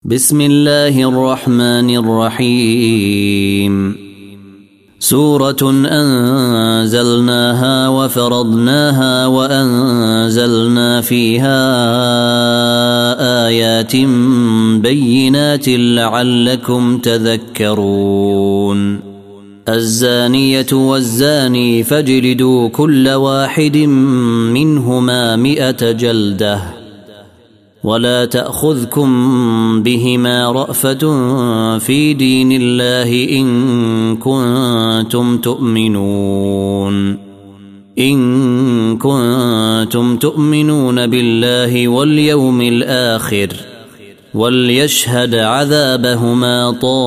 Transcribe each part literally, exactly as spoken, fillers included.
بسم الله الرحمن الرحيم. سورة أنزلناها وفرضناها وأنزلنا فيها آيات بينات لعلكم تذكرون. الزانية والزاني فاجلدوا كل واحد منهما مئة جلدة ولا تأخذكم بهما رأفة في دين الله إن كنتم تؤمنون إن كنتم تؤمنون بالله واليوم الآخر وليشهد عذابهما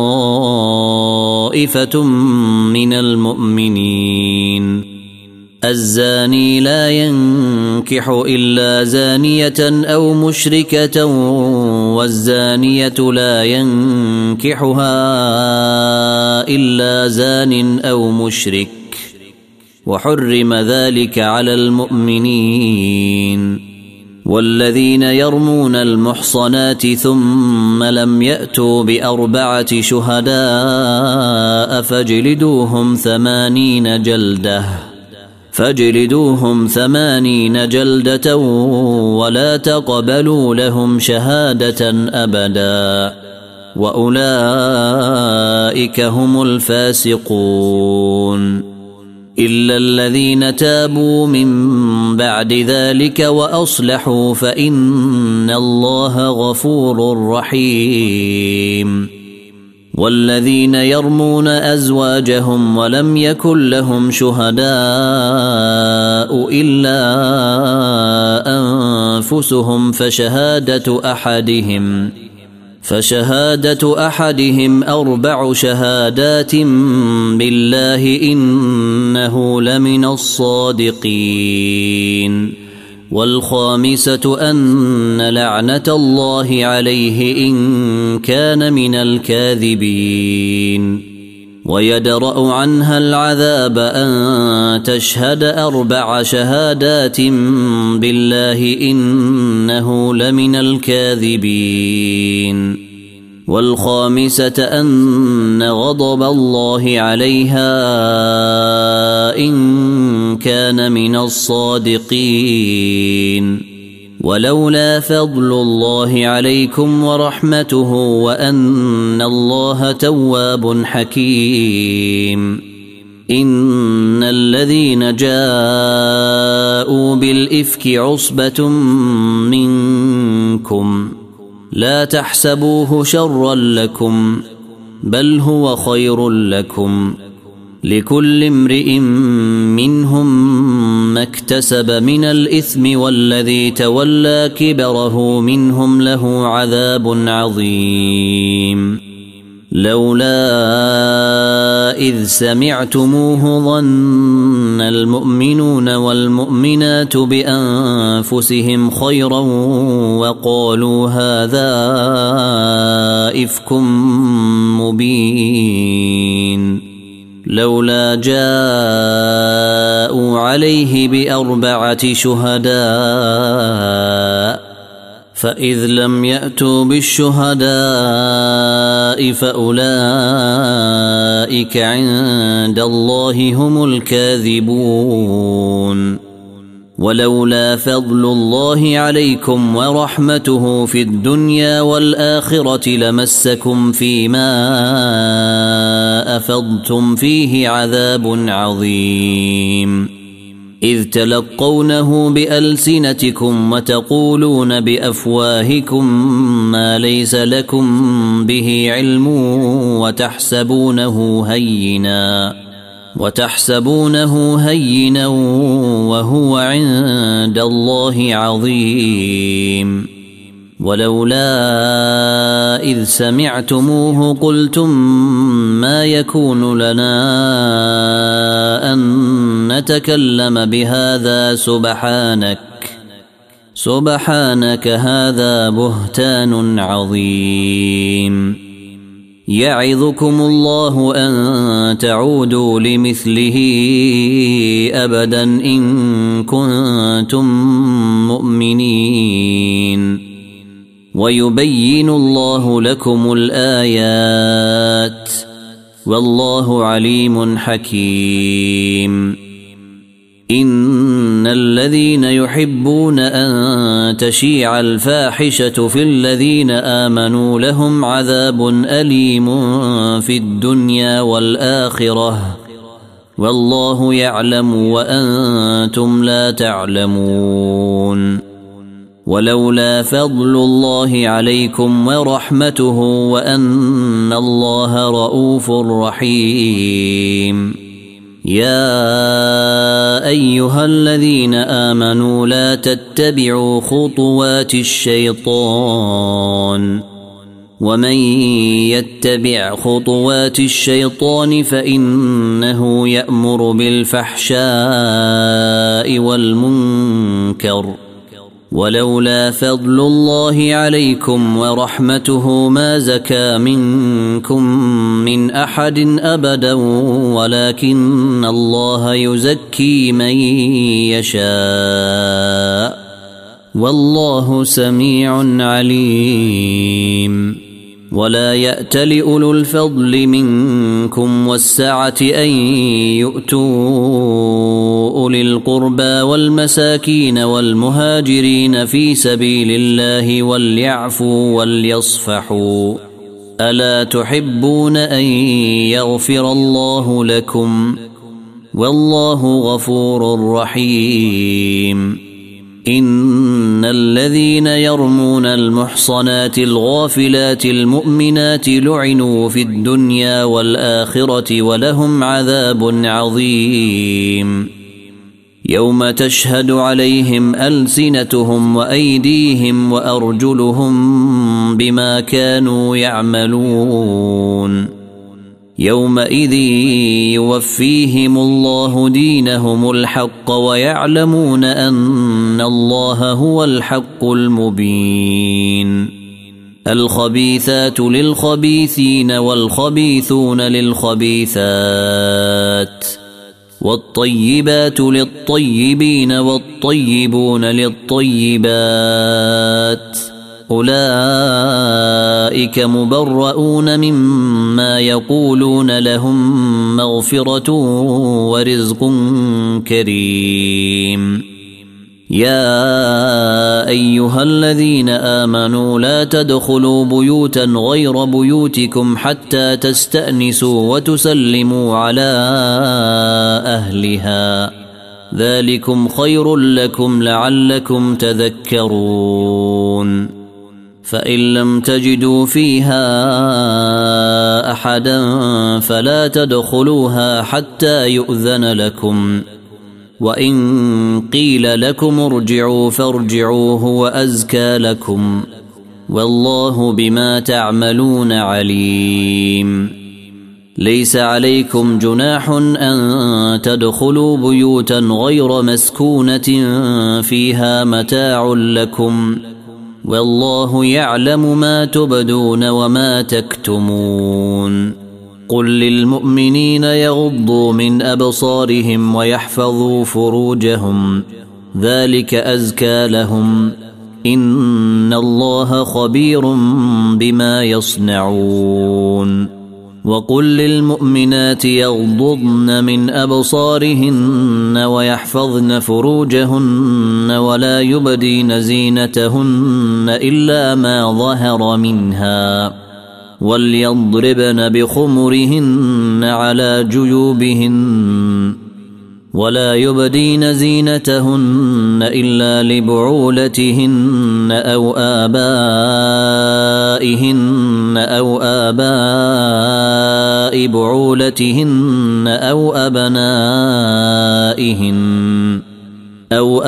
طائفة من المؤمنين. الزاني لا ينكح إلا زانية أو مشركة والزانية لا ينكحها إلا زان أو مشرك وحرم ذلك على المؤمنين. والذين يرمون المحصنات ثم لم يأتوا بأربعة شهداء فاجلدوهم ثمانين جلدة فاجلدوهم ثمانين جلدة ولا تقبلوا لهم شهادة أبدا وأولئك هم الفاسقون. إلا الذين تابوا من بعد ذلك وأصلحوا فإن الله غفور رحيم. والذين يرمون أزواجهم ولم يكن لهم شهداء إلا أنفسهم فشهادة أحدهم فشهادة أحدهم أربع شهادات بالله إنه لمن الصادقين. والخامسة أن لعنة الله عليه إن كان من الكاذبين. ويدرأ عنها العذاب أن تشهد أربع شهادات بالله إنه لمن الكاذبين. والخامسة أن غضب الله عليها إن كان من الصادقين. ولولا فضل الله عليكم ورحمته وأن الله تواب حكيم. إن الذين جاءوا بالإفك عصبة منكم لا تحسبوه شرا لكم بل هو خير لكم لكل امرئ منهم ما اكتسب من الإثم والذي تولى كبره منهم له عذاب عظيم. لولا إذ سمعتموه ظن المؤمنون والمؤمنات بأنفسهم خيرا وقالوا هذا إفك مبين. لولا جاءوا عليه بأربعة شهداء فإذ لم يأتوا بالشهداء فأولئك عند الله هم الكاذبون. ولولا فضل الله عليكم ورحمته في الدنيا والآخرة لمسكم فيما أفضتم فيه عذاب عظيم. إذ تلقونه بألسنتكم وتقولون بأفواهكم ما ليس لكم به علم وتحسبونه هينا وتحسبونه هينا وهو عند الله عظيم. ولولا إذ سمعتموه قلتم ما يكون لنا أن نتكلم بهذا سبحانك سبحانك هذا بهتان عظيم. يعظكم الله أن تعودوا لمثله أبدا إن كنتم مؤمنين. ويبين الله لكم الآيات والله عليم حكيم. إن الذين يحبون أن تشيع الفاحشة في الذين آمنوا لهم عذاب أليم في الدنيا والآخرة والله يعلم وأنتم لا تعلمون. ولولا فضل الله عليكم ورحمته وأن الله رؤوف رحيم. يا أيها الذين آمنوا لا تتبعوا خطوات الشيطان ومن يتبع خطوات الشيطان فإنه يأمر بالفحشاء والمنكر ولولا فضل الله عليكم ورحمته ما زكى منكم من أحد أبدا ولكن الله يزكي من يشاء والله سميع عليم. ولا يأتل أولو الفضل منكم والسعة أن يؤتوا أولي القربى والمساكين والمهاجرين في سبيل الله وليعفوا وليصفحوا ألا تحبون أن يغفر الله لكم والله غفور رحيم. إن الذين يرمون المحصنات الغافلات المؤمنات لعنوا في الدنيا والآخرة ولهم عذاب عظيم. يوم تشهد عليهم ألسنتهم وأيديهم وأرجلهم بما كانوا يعملون. يومئذ يوفيهم الله دينهم الحق ويعلمون أن الله هو الحق المبين. الخبيثات للخبيثين والخبيثون للخبيثات والطيبات للطيبين والطيبون للطيبات أولئك مبرؤون مما يقولون لهم مغفرة ورزق كريم. يا أيها الذين آمنوا لا تدخلوا بيوتا غير بيوتكم حتى تستأنسوا وتسلموا على أهلها ذلكم خير لكم لعلكم تذكرون. فإن لم تجدوا فيها أحدا فلا تدخلوها حتى يؤذن لكم وإن قيل لكم ارجعوا فارجعوا هو أزكى لكم والله بما تعملون عليم. ليس عليكم جناح أن تدخلوا بيوتا غير مسكونة فيها متاع لكم والله يعلم ما تبدون وما تكتمون. قل للمؤمنين يغضوا من أبصارهم ويحفظوا فروجهم ذلك أزكى لهم إن الله خبير بما يصنعون. وقل للمؤمنات يغضضن من أبصارهن ويحفظن فروجهن ولا يبدين زينتهن إلا ما ظهر منها وليضربن بخمرهن على جيوبهن ولا يبدين زينتهن إلا لبعولتهن أو آبائهن أو آباء بعولتهن أو أبنائهن أو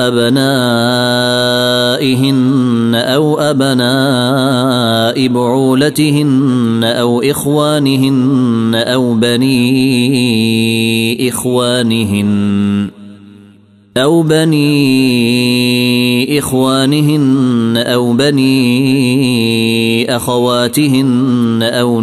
أبنائهن أو أبناء بعولتهن أو إخوانهن أو بني إخوانهن أو بني إخوانهن أو بني أخواتهن أو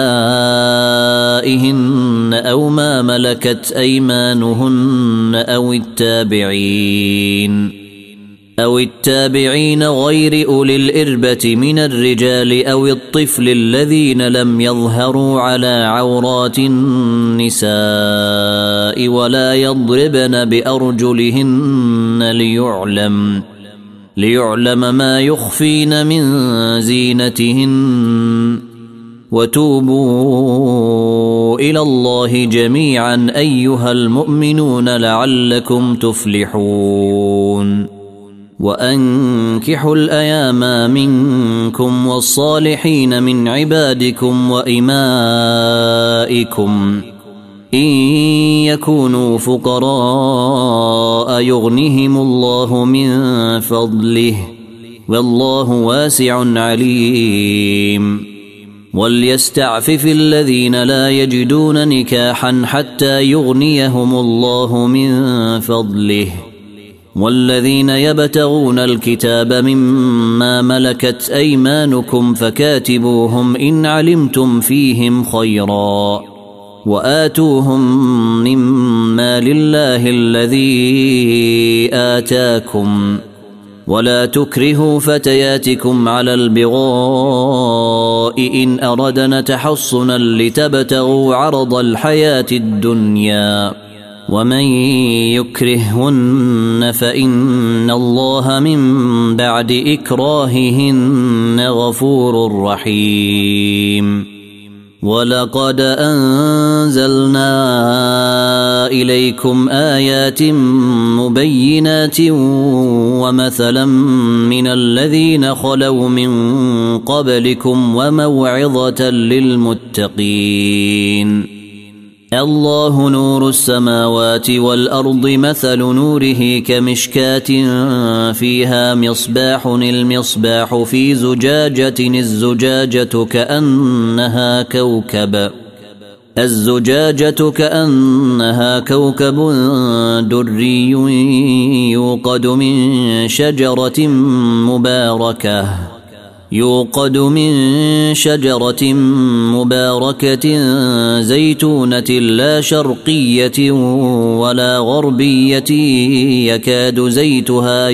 نسائهن أو ما ملكت أيمانهن أو التابعين أو التابعين غير أولي الإربة من الرجال أو الطفل الذين لم يظهروا على عورات النساء ولا يضربن بأرجلهن ليعلم ليعلم ما يخفين من زينتهن وتوبوا إلى الله جميعا أيها المؤمنون لعلكم تفلحون وأنكحوا الأيام منكم والصالحين من عبادكم وإمائكم إن يكونوا فقراء يغنهم الله من فضله والله واسع عليم وليستعفف الذين لا يجدون نكاحا حتى يغنيهم الله من فضله والذين يبتغون الكتاب مما ملكت أيمانكم فكاتبوهم إن علمتم فيهم خيرا وآتوهم مما لله الذي آتاكم ولا تكرهوا فتياتكم على البغاء إن أردنا تحصنا لتبتغوا عرض الحياة الدنيا ومن يكرههن فإن الله من بعد إكراههن غفور رحيم ولقد أنزلنا إليكم آيات مبينات ومثلا من الذين خلوا من قبلكم وموعظة للمتقين الله نور السماوات والأرض مثل نوره كمشكاة فيها مصباح المصباح في زجاجة الزجاجة كأنها كوكب الزجاجة كأنها كوكب دري يوقد من شجرة مباركة يوقد من شجرة مباركة زيتونة لا شرقية ولا غربية يكاد زيتها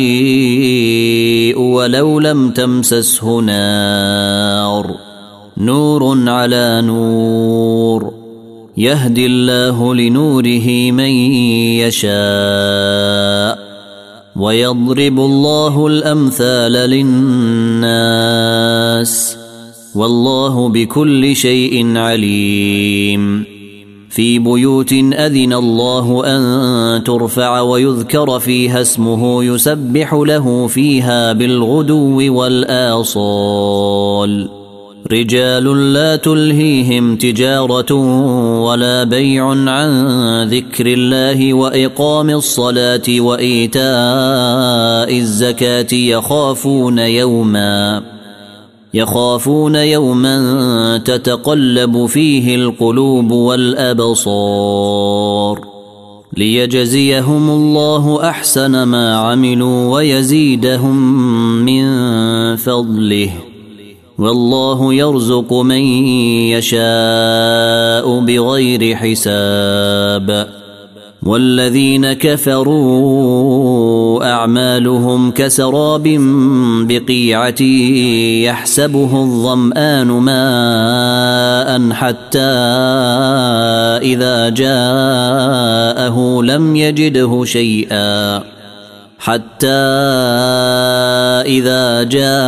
يضيء ولو لم تمسسه نار نور على نور يهدي الله لنوره من يشاء ويضرب الله الأمثال للناس والله بكل شيء عليم في بيوت أذن الله أن ترفع ويذكر فيها اسمه يسبح له فيها بالغدو والآصال رجال لا تلهيهم تجارة ولا بيع عن ذكر الله وإقام الصلاة وإيتاء الزكاة يخافون يوما يخافون يوما تتقلب فيه القلوب والأبصار ليجزيهم الله أحسن ما عملوا ويزيدهم من فضله والله يرزق من يشاء بغير حساب والذين كفروا أعمالهم كسراب بقيعة يحسبه الظمآن ماء حتى إذا جاءه لم يجده شيئا حتى إذا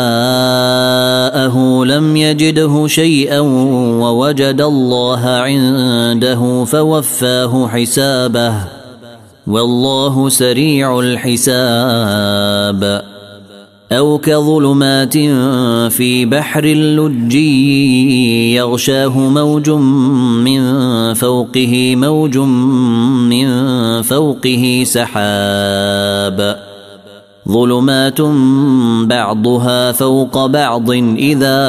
جاءه لم يجده شيئا ووجد الله عنده فوفاه حسابه والله سريع الحساب أو كظلمات في بحر اللجي يغشاه موج من فوقه موج من فوقه سحاب ظلمات بعضها فوق بعض إذا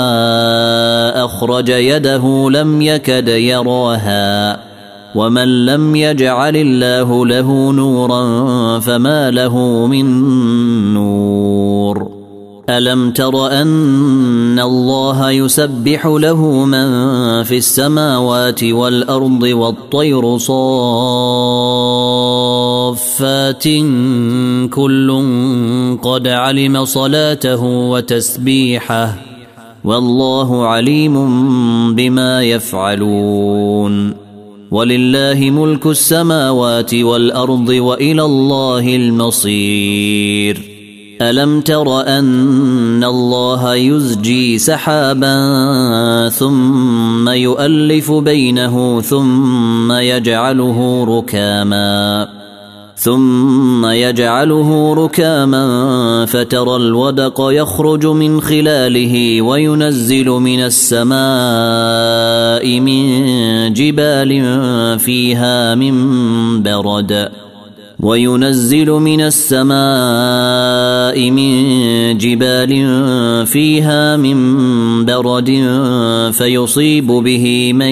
أخرج يده لم يكد يراها ومن لم يجعل الله له نورا فما له من نور ألم تر أن الله يسبح له من في السماوات والأرض والطير صافات صافات كل قد علم صلاته وتسبيحه والله عليم بما يفعلون ولله ملك السماوات والأرض وإلى الله المصير ألم تر أن الله يزجي سحابا ثم يؤلف بينه ثم يجعله ركاما ثم يجعله ركاما فترى الودق يخرج من خلاله وينزل من السماء من جبال فيها من برد وينزل من السماء من جبال فيها من برد فيصيب به من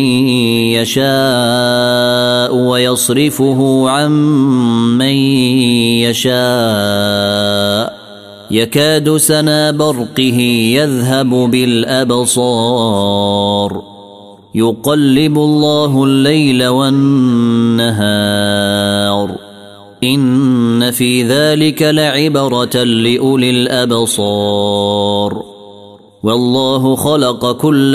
يشاء ويصرفه عن من يشاء يكاد سنا برقه يذهب بالأبصار يقلب الله الليل والنهار إن في ذلك لعبرة لأولي الأبصار والله خلق كل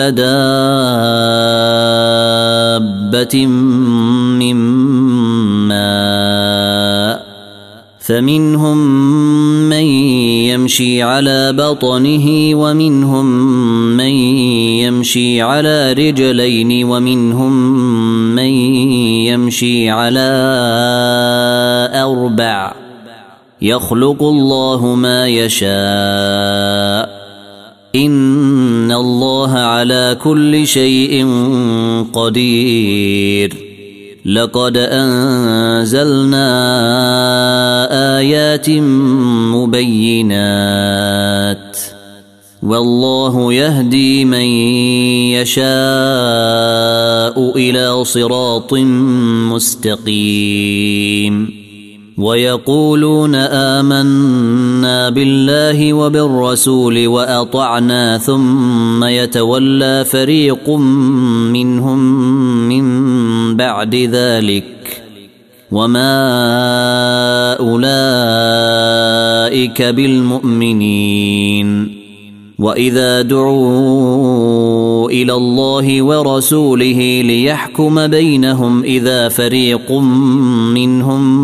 دابة من ماء فمنهم من يمشي على بطنه ومنهم من يمشي على رجلين ومنهم من يمشي على أربع يخلق الله ما يشاء إن الله على كل شيء قدير لقد أنزلنا آيات مبينات والله يهدي من يشاء إلى صراط مستقيم ويقولون آمنا بالله وبالرسول وأطعنا ثم يتولى فريق منهم من بعد ذلك وما أولئك بالمؤمنين وإذا دعوا إلى الله ورسوله ليحكم بينهم إذا فريق منهم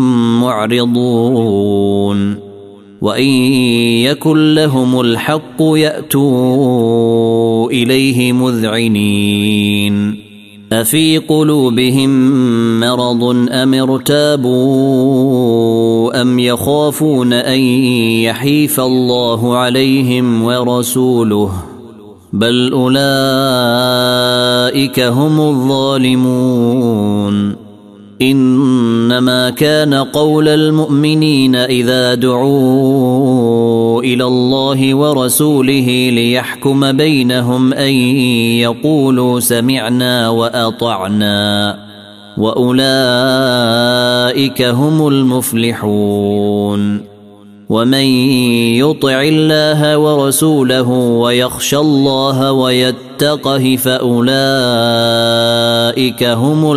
معرضون وإن يكن لهم الحق يأتوا إليه مذعنين أفي قلوبهم مرض أم ارتابوا أم يخافون أن يحيف الله عليهم ورسوله بل أولئك هم الظالمون إنما كان قول المؤمنين إذا دعوا إلى الله ورسوله ليحكم بينهم أن يقولوا سمعنا وأطعنا وأولئك هم المفلحون ومن يطع الله ورسوله ويخشى الله ويتقه فأولئك هم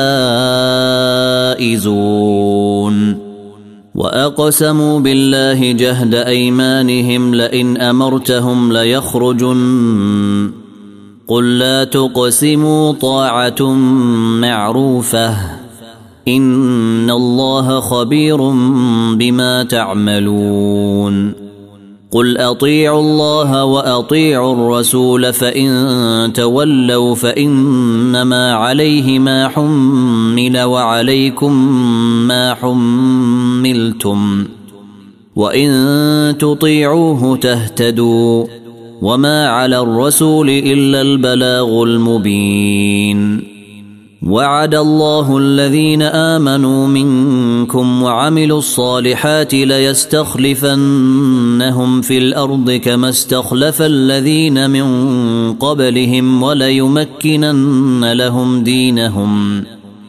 الفائزون وأقسموا بالله جهد أيمانهم لئن أمرتهم ليخرجن قل لا تقسموا طاعة معروفة إن الله خبير بما تعملون قل أطيعوا الله وأطيعوا الرسول فإن تولوا فإنما عليه ما حمل وعليكم ما حملتم وإن تطيعوه تهتدوا وما على الرسول إلا البلاغ المبين وعد الله الذين آمنوا منكم وعملوا الصالحات ليستخلفنهم في الأرض كما استخلف الذين من قبلهم وليمكنن لهم دينهم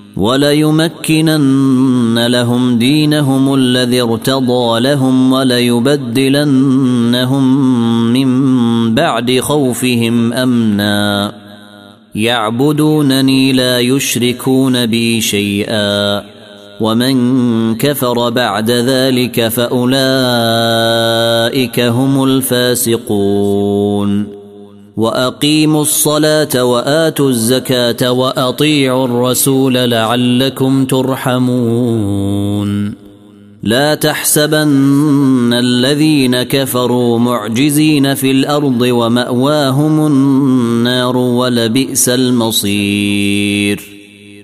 وليمكنن لهم دينهم الذي ارتضى لهم وليبدلنهم من بعد خوفهم أمنا يعبدونني لا يشركون بي شيئا ومن كفر بعد ذلك فأولئك هم الفاسقون وأقيموا الصلاة وآتوا الزكاة وأطيعوا الرسول لعلكم ترحمون لا تحسبن الذين كفروا معجزين في الأرض ومأواهم النار ولبئس المصير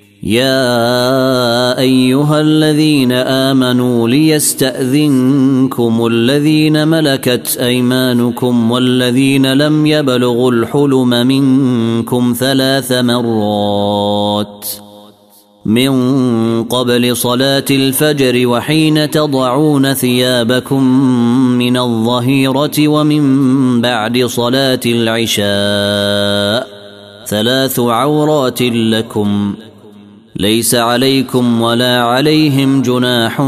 يا أيها الذين آمنوا ليستأذنكم الذين ملكت أيمانكم والذين لم يبلغوا الحلم منكم ثلاث مرات من قبل صلاة الفجر وحين تضعون ثيابكم من الظهيرة ومن بعد صلاة العشاء ثلاث عورات لكم ليس عليكم ولا عليهم جناح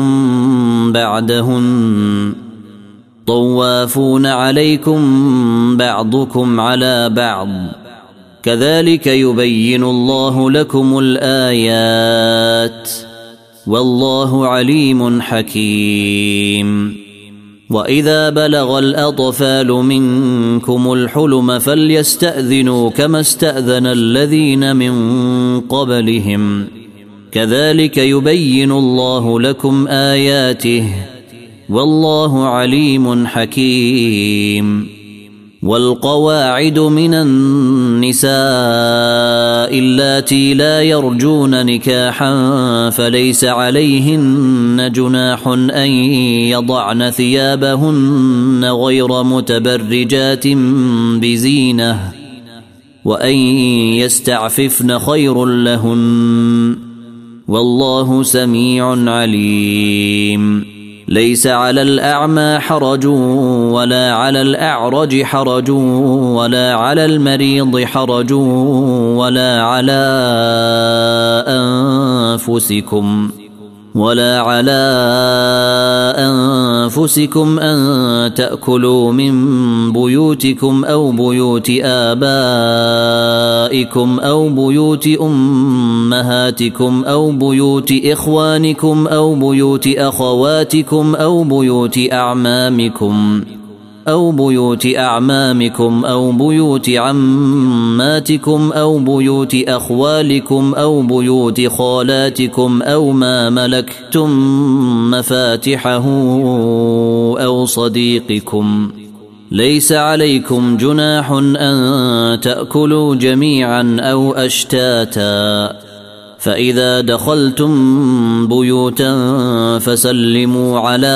بعدهن طوافون عليكم بعضكم على بعض كذلك يبين الله لكم الآيات والله عليم حكيم وإذا بلغ الأطفال منكم الحلم فليستأذنوا كما استأذن الذين من قبلهم كذلك يبين الله لكم آياته والله عليم حكيم والقواعد من النساء اللاتي لا يرجون نكاحا فليس عليهن جناح أن يضعن ثيابهن غير متبرجات بزينة وأن يستعففن خير لهن والله سميع عليم ليس على الأعمى حرج ولا على الأعرج حرج ولا على المريض حرج ولا على أنفسكم ولا على أنفسكم أن تأكلوا من بيوتكم أو بيوت آبائكم أو بيوت أمهاتكم أو بيوت إخوانكم أو بيوت أخواتكم أو بيوت أعمامكم أو بيوت أعمامكم أو بيوت عماتكم أو بيوت أخوالكم أو بيوت خالاتكم أو ما ملكتم مفاتحه أو صديقكم ليس عليكم جناح أن تأكلوا جميعا أو أشتاتا فإذا دخلتم بيوتا فسلموا على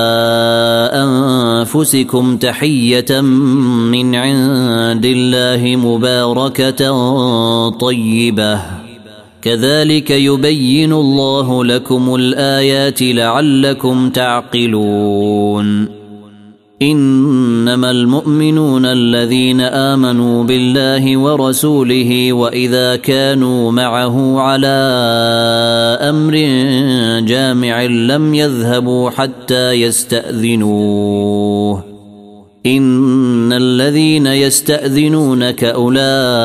أنفسكم تحية من عند الله مباركة طيبة كذلك يبين الله لكم الآيات لعلكم تعقلون إنما المؤمنون الذين آمنوا بالله ورسوله وإذا كانوا معه على أمر جامع لم يذهبوا حتى يستأذنوه إن الذين يستأذنونك أولئك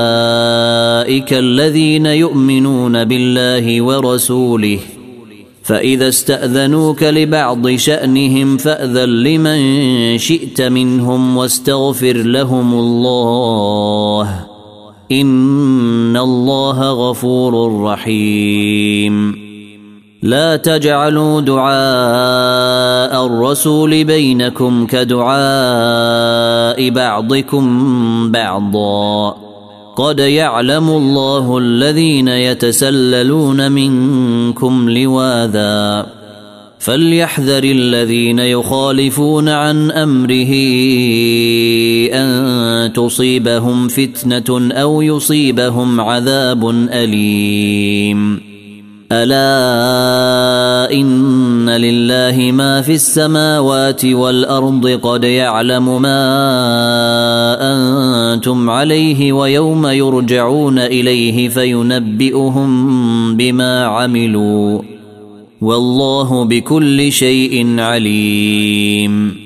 الذين يؤمنون بالله ورسوله فإذا استأذنوك لبعض شأنهم فأذن لمن شئت منهم واستغفر لهم الله إن الله غفور رحيم لا تجعلوا دعاء الرسول بينكم كدعاء بعضكم بعضا قد يعلم الله الذين يتسللون منكم لواذا فليحذر الذين يخالفون عن أمره أن تصيبهم فتنة أو يصيبهم عذاب أليم ألا إن لله ما في السماوات والأرض قد يعلم ما أنتم عليه ويوم يرجعون إليه فينبئهم بما عملوا والله بكل شيء عليم